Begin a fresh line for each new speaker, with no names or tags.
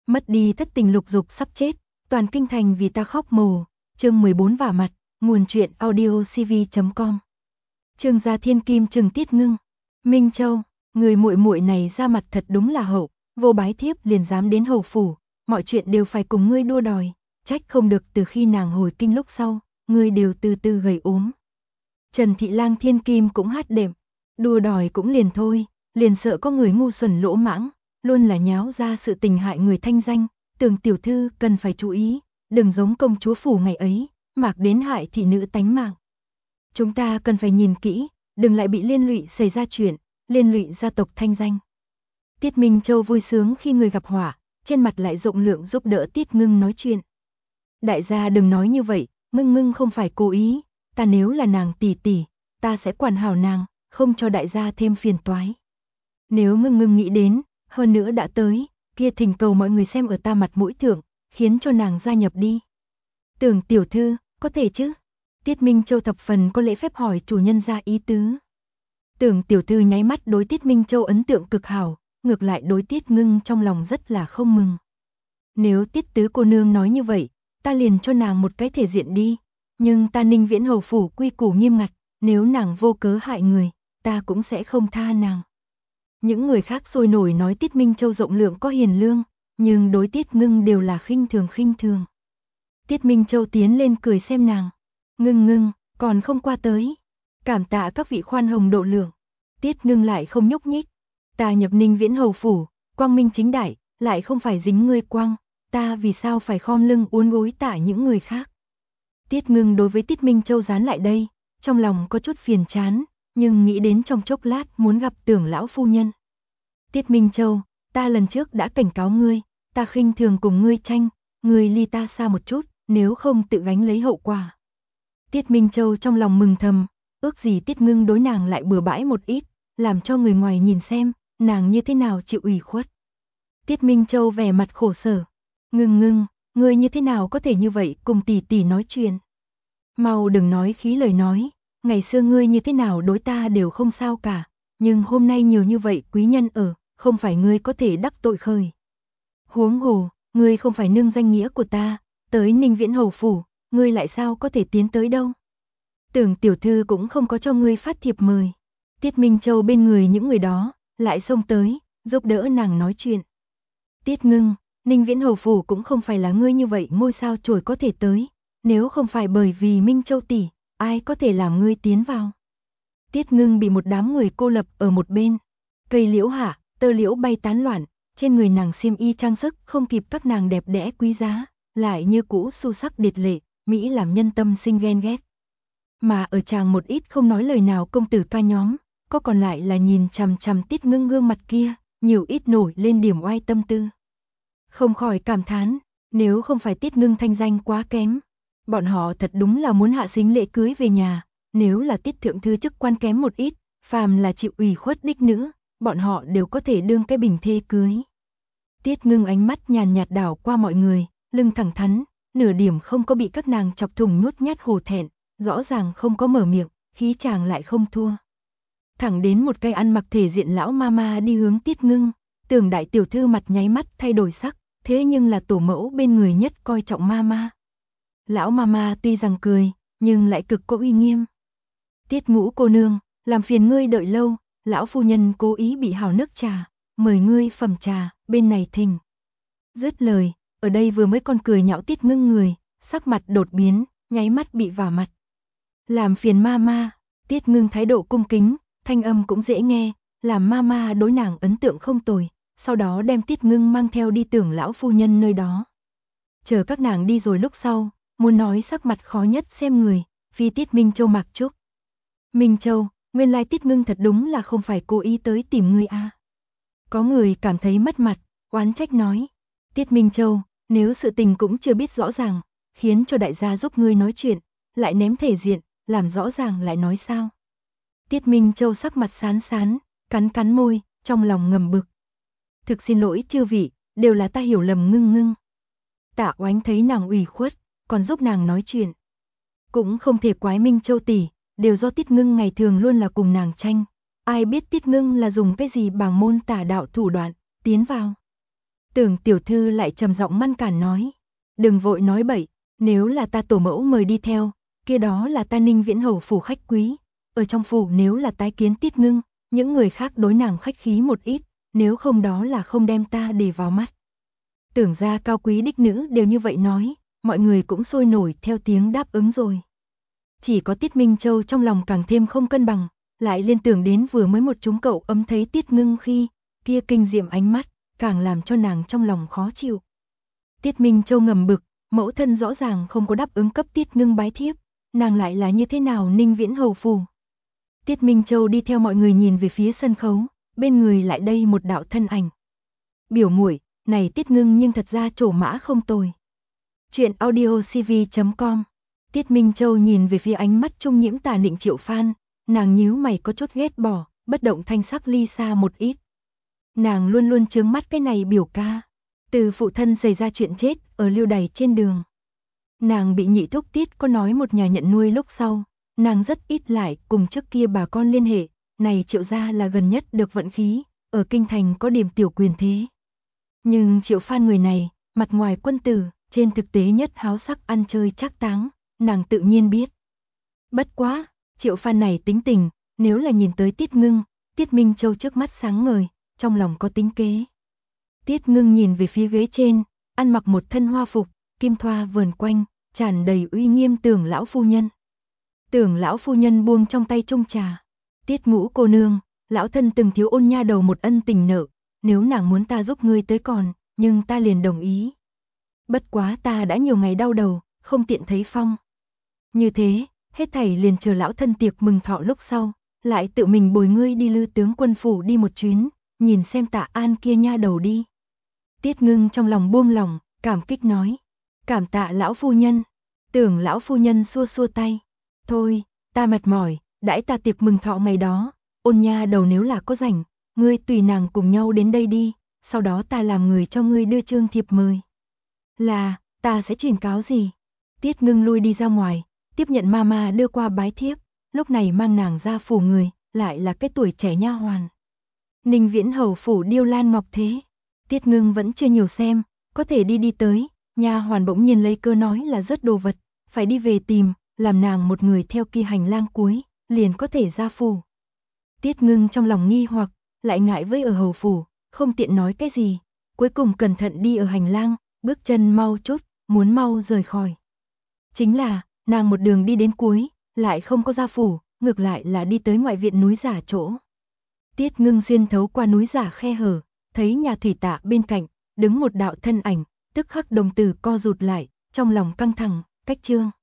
Mất đi thất tình lục dục sắp chết, toàn kinh thành vì ta khóc mồ. Chương 14 vả mặt, nguồn truyện audiocv.com. Trương gia thiên kim trừng Tiết Ngưng. Minh Châu, người muội muội này ra mặt thật đúng là hậu, vô bái thiếp liền dám đến hầu phủ, mọi chuyện đều phải cùng ngươi đua đòi, trách không được từ khi nàng hồi kinh lúc sau, ngươi đều từ từ gầy ốm. Trần Thị Lang thiên kim cũng hát đệm, đua đòi cũng liền thôi, liền sợ có người ngu xuẩn lỗ mãng, luôn là nháo ra sự tình hại người thanh danh, Tưởng tiểu thư cần phải chú ý, đừng giống công chúa phủ ngày ấy, mạc đến hại thị nữ tánh mạng. Chúng ta cần phải nhìn kỹ, đừng lại bị liên lụy xảy ra chuyện, liên lụy gia tộc thanh danh. Tiết Minh Châu vui sướng khi người gặp họa, trên mặt lại rộng lượng giúp đỡ Tiết Ngưng nói chuyện. Đại gia đừng nói như vậy, Ngưng không phải cố ý, ta nếu là nàng tỷ tỷ, ta sẽ quản hảo nàng, không cho đại gia thêm phiền toái. Nếu Ngưng nghĩ đến, hơn nữa đã tới, kia thỉnh cầu mọi người xem ở ta mặt mũi thượng, khiến cho nàng gia nhập đi. Tưởng tiểu thư, có thể chứ? Tiết Minh Châu thập phần có lễ phép hỏi chủ nhân ra ý tứ. Tưởng tiểu thư nháy mắt đối Tiết Minh Châu ấn tượng cực hảo, ngược lại đối Tiết Ngưng trong lòng rất là không mừng. Nếu Tiết tứ cô nương nói như vậy, ta liền cho nàng một cái thể diện đi, nhưng ta Ninh Viễn hầu phủ quy củ nghiêm ngặt, nếu nàng vô cớ hại người, ta cũng sẽ không tha nàng. Những người khác sôi nổi nói Tiết Minh Châu rộng lượng có hiền lương, nhưng đối Tiết Ngưng đều là khinh thường. Tiết Minh Châu tiến lên cười xem nàng. Ngưng, còn không qua tới. Cảm tạ các vị khoan hồng độ lượng. Tiết Ngưng lại không nhúc nhích. Ta nhập Ninh Viễn hầu phủ, quang minh chính đại, lại không phải dính ngươi quang. Ta vì sao phải khom lưng uốn gối tạ những người khác. Tiết Ngưng đối với Tiết Minh Châu dán lại đây, trong lòng có chút phiền chán, nhưng nghĩ đến trong chốc lát muốn gặp Tưởng lão phu nhân. Tiết Minh Châu, ta lần trước đã cảnh cáo ngươi, ta khinh thường cùng ngươi tranh, ngươi ly ta xa một chút, nếu không tự gánh lấy hậu quả. Tiết Minh Châu trong lòng mừng thầm, ước gì Tiết Ngưng đối nàng lại bừa bãi một ít, làm cho người ngoài nhìn xem, nàng như thế nào chịu ủy khuất. Tiết Minh Châu vẻ mặt khổ sở, Ngưng, ngươi như thế nào có thể như vậy cùng tỷ tỷ nói chuyện. Mau đừng nói khí lời nói, ngày xưa ngươi như thế nào đối ta đều không sao cả, nhưng hôm nay nhiều như vậy quý nhân ở, không phải ngươi có thể đắc tội khởi. Huống hồ, ngươi không phải nương danh nghĩa của ta, tới Ninh Viễn hầu phủ, ngươi lại sao có thể tiến tới đâu. Tưởng tiểu thư cũng không có cho ngươi phát thiệp mời. Tiết Minh Châu bên người những người đó, lại xông tới, giúp đỡ nàng nói chuyện. Tiết Ngưng, Ninh Viễn hầu phủ cũng không phải là ngươi như vậy ngôi sao chổi có thể tới, nếu không phải bởi vì Minh Châu tỷ, ai có thể làm ngươi tiến vào. Tiết Ngưng bị một đám người cô lập ở một bên. Cây liễu hạ, tơ liễu bay tán loạn, trên người nàng xiêm y trang sức không kịp các nàng đẹp đẽ quý giá, lại như cũ su sắc điệt lệ, mỹ làm nhân tâm sinh ghen ghét. Mà ở chàng một ít không nói lời nào công tử ca nhóm, có còn lại là nhìn chằm chằm Tiết Ngưng gương mặt kia, nhiều ít nổi lên điểm oai tâm tư. Không khỏi cảm thán, nếu không phải Tiết Ngưng thanh danh quá kém, bọn họ thật đúng là muốn hạ sính lễ cưới về nhà, nếu là Tiết thượng thư chức quan kém một ít, phàm là chịu ủy khuất đích nữ, bọn họ đều có thể đương cái bình thê cưới. Tiết Ngưng ánh mắt nhàn nhạt đảo qua mọi người, lưng thẳng thắn, nửa điểm không có bị các nàng chọc thủng nhút nhát hổ thẹn, rõ ràng không có mở miệng, khí chàng lại không thua. Thẳng đến một cây ăn mặc thể diện lão mama đi hướng Tiết Ngưng, Tưởng đại tiểu thư mặt nháy mắt thay đổi sắc, thế nhưng là tổ mẫu bên người nhất coi trọng mama. Lão mama tuy rằng cười, nhưng lại cực có uy nghiêm. Tiết Ngũ cô nương, làm phiền ngươi đợi lâu, lão phu nhân cố ý bị hảo nước trà, mời ngươi phẩm trà, bên này thỉnh. Dứt lời, ở đây vừa mới còn cười nhạo Tiết Ngưng người, sắc mặt đột biến, nháy mắt bị vả mặt. Làm phiền mama, Tiết Ngưng thái độ cung kính, thanh âm cũng dễ nghe, làm mama đối nàng ấn tượng không tồi, sau đó đem Tiết Ngưng mang theo đi Tưởng lão phu nhân nơi đó. Chờ các nàng đi rồi lúc sau, muốn nói sắc mặt khó nhất xem người, phi Tiết Minh Châu mặc trúc. Minh Châu, nguyên lai Tiết Ngưng thật đúng là không phải cố ý tới tìm ngươi a. Có người cảm thấy mất mặt, oán trách nói. Tiết Minh Châu, nếu sự tình cũng chưa biết rõ ràng, khiến cho đại gia giúp ngươi nói chuyện, lại ném thể diện, làm rõ ràng lại nói sao. Tiết Minh Châu sắc mặt sán, cắn môi, trong lòng ngầm bực. Thực xin lỗi chư vị, đều là ta hiểu lầm Ngưng. Tạ Oánh thấy nàng ủy khuất, còn giúp nàng nói chuyện. Cũng không thể quái Minh Châu tỷ, đều do Tiết Ngưng ngày thường luôn là cùng nàng tranh. Ai biết Tiết Ngưng là dùng cái gì bàng môn tả đạo thủ đoạn, tiến vào. Tưởng tiểu thư lại trầm giọng ngăn cản nói. Đừng vội nói bậy, nếu là ta tổ mẫu mời đi theo, kia đó là ta Ninh Viễn hầu phủ khách quý. Ở trong phủ nếu là tái kiến Tiết Ngưng, những người khác đối nàng khách khí một ít, nếu không đó là không đem ta để vào mắt. Tưởng ra cao quý đích nữ đều như vậy nói, mọi người cũng sôi nổi theo tiếng đáp ứng rồi. Chỉ có Tiết Minh Châu trong lòng càng thêm không cân bằng, lại liên tưởng đến vừa mới một chúng cậu ấm thấy Tiết Ngưng khi, kia kinh diệm ánh mắt, càng làm cho nàng trong lòng khó chịu. Tiết Minh Châu ngầm bực, mẫu thân rõ ràng không có đáp ứng cấp Tiết Ngưng bái thiếp, nàng lại là như thế nào Ninh Viễn hầu phủ. Tiết Minh Châu đi theo mọi người nhìn về phía sân khấu, bên người lại đây một đạo thân ảnh. Biểu muội, này Tiết Ngưng nhưng thật ra trổ mã không tồi. Chuyện audiocv.com. Tiết Minh Châu nhìn về phía ánh mắt trung nhiễm tà nịnh Triệu Phan, nàng nhíu mày có chút ghét bỏ, bất động thanh sắc ly xa một ít. Nàng luôn luôn chướng mắt cái này biểu ca. Từ phụ thân xảy ra chuyện chết ở lưu đày trên đường. Nàng bị nhị thúc Tiết có nói một nhà nhận nuôi lúc sau, nàng rất ít lại cùng trước kia bà con liên hệ, này Triệu gia là gần nhất được vận khí, ở kinh thành có điểm tiểu quyền thế. Nhưng Triệu Phan người này, mặt ngoài quân tử, trên thực tế nhất háo sắc ăn chơi trác táng, nàng tự nhiên biết. Bất quá, Triệu Phan này tính tình, nếu là nhìn tới Tiết Ngưng, Tiết Minh Châu trước mắt sáng ngời, trong lòng có tính kế. Tiết Ngưng nhìn về phía ghế trên, ăn mặc một thân hoa phục, kim thoa vờn quanh, tràn đầy uy nghiêm Tưởng lão phu nhân. Tưởng lão phu nhân buông trong tay chung trà. Tiết Ngũ cô nương, lão thân từng thiếu ôn nha đầu một ân tình nợ, nếu nàng muốn ta giúp ngươi tới còn, nhưng ta liền đồng ý. Bất quá ta đã nhiều ngày đau đầu, không tiện thấy phong. Như thế, hết thảy liền chờ lão thân tiệc mừng thọ lúc sau, lại tự mình bồi ngươi đi Lư tướng quân phủ đi một chuyến, nhìn xem Tạ An kia nha đầu đi. Tiết Ngưng trong lòng buông lòng, cảm kích nói. Cảm tạ lão phu nhân. Tưởng lão phu nhân xua xua tay. Thôi, ta mệt mỏi, đãi ta tiệc mừng thọ ngày đó, ôn nha đầu nếu là có rảnh, ngươi tùy nàng cùng nhau đến đây đi, sau đó ta làm người cho ngươi đưa chương thiệp mời. Là, ta sẽ truyền cáo gì? Tiết Ngưng lui đi ra ngoài, tiếp nhận mama đưa qua bái thiếp, lúc này mang nàng ra phủ người, lại là cái tuổi trẻ nha hoàn. Ninh Viễn hầu phủ điêu lan ngọc thế. Tiết Ngưng vẫn chưa nhiều xem, có thể đi tới, nha hoàn bỗng nhiên lấy cơ nói là rớt đồ vật, phải đi về tìm, làm nàng một người theo kia hành lang cuối, liền có thể ra phủ. Tiết Ngưng trong lòng nghi hoặc, lại ngại với ở hầu phủ, không tiện nói cái gì, cuối cùng cẩn thận đi ở hành lang, bước chân mau chút, muốn mau rời khỏi. Chính là, nàng một đường đi đến cuối, lại không có ra phủ, ngược lại là đi tới ngoại viện núi giả chỗ. Tiết Ngưng xuyên thấu qua núi giả khe hở, thấy nhà thủy tạ bên cạnh, đứng một đạo thân ảnh, tức khắc đồng tử co rụt lại, trong lòng căng thẳng, cách chương.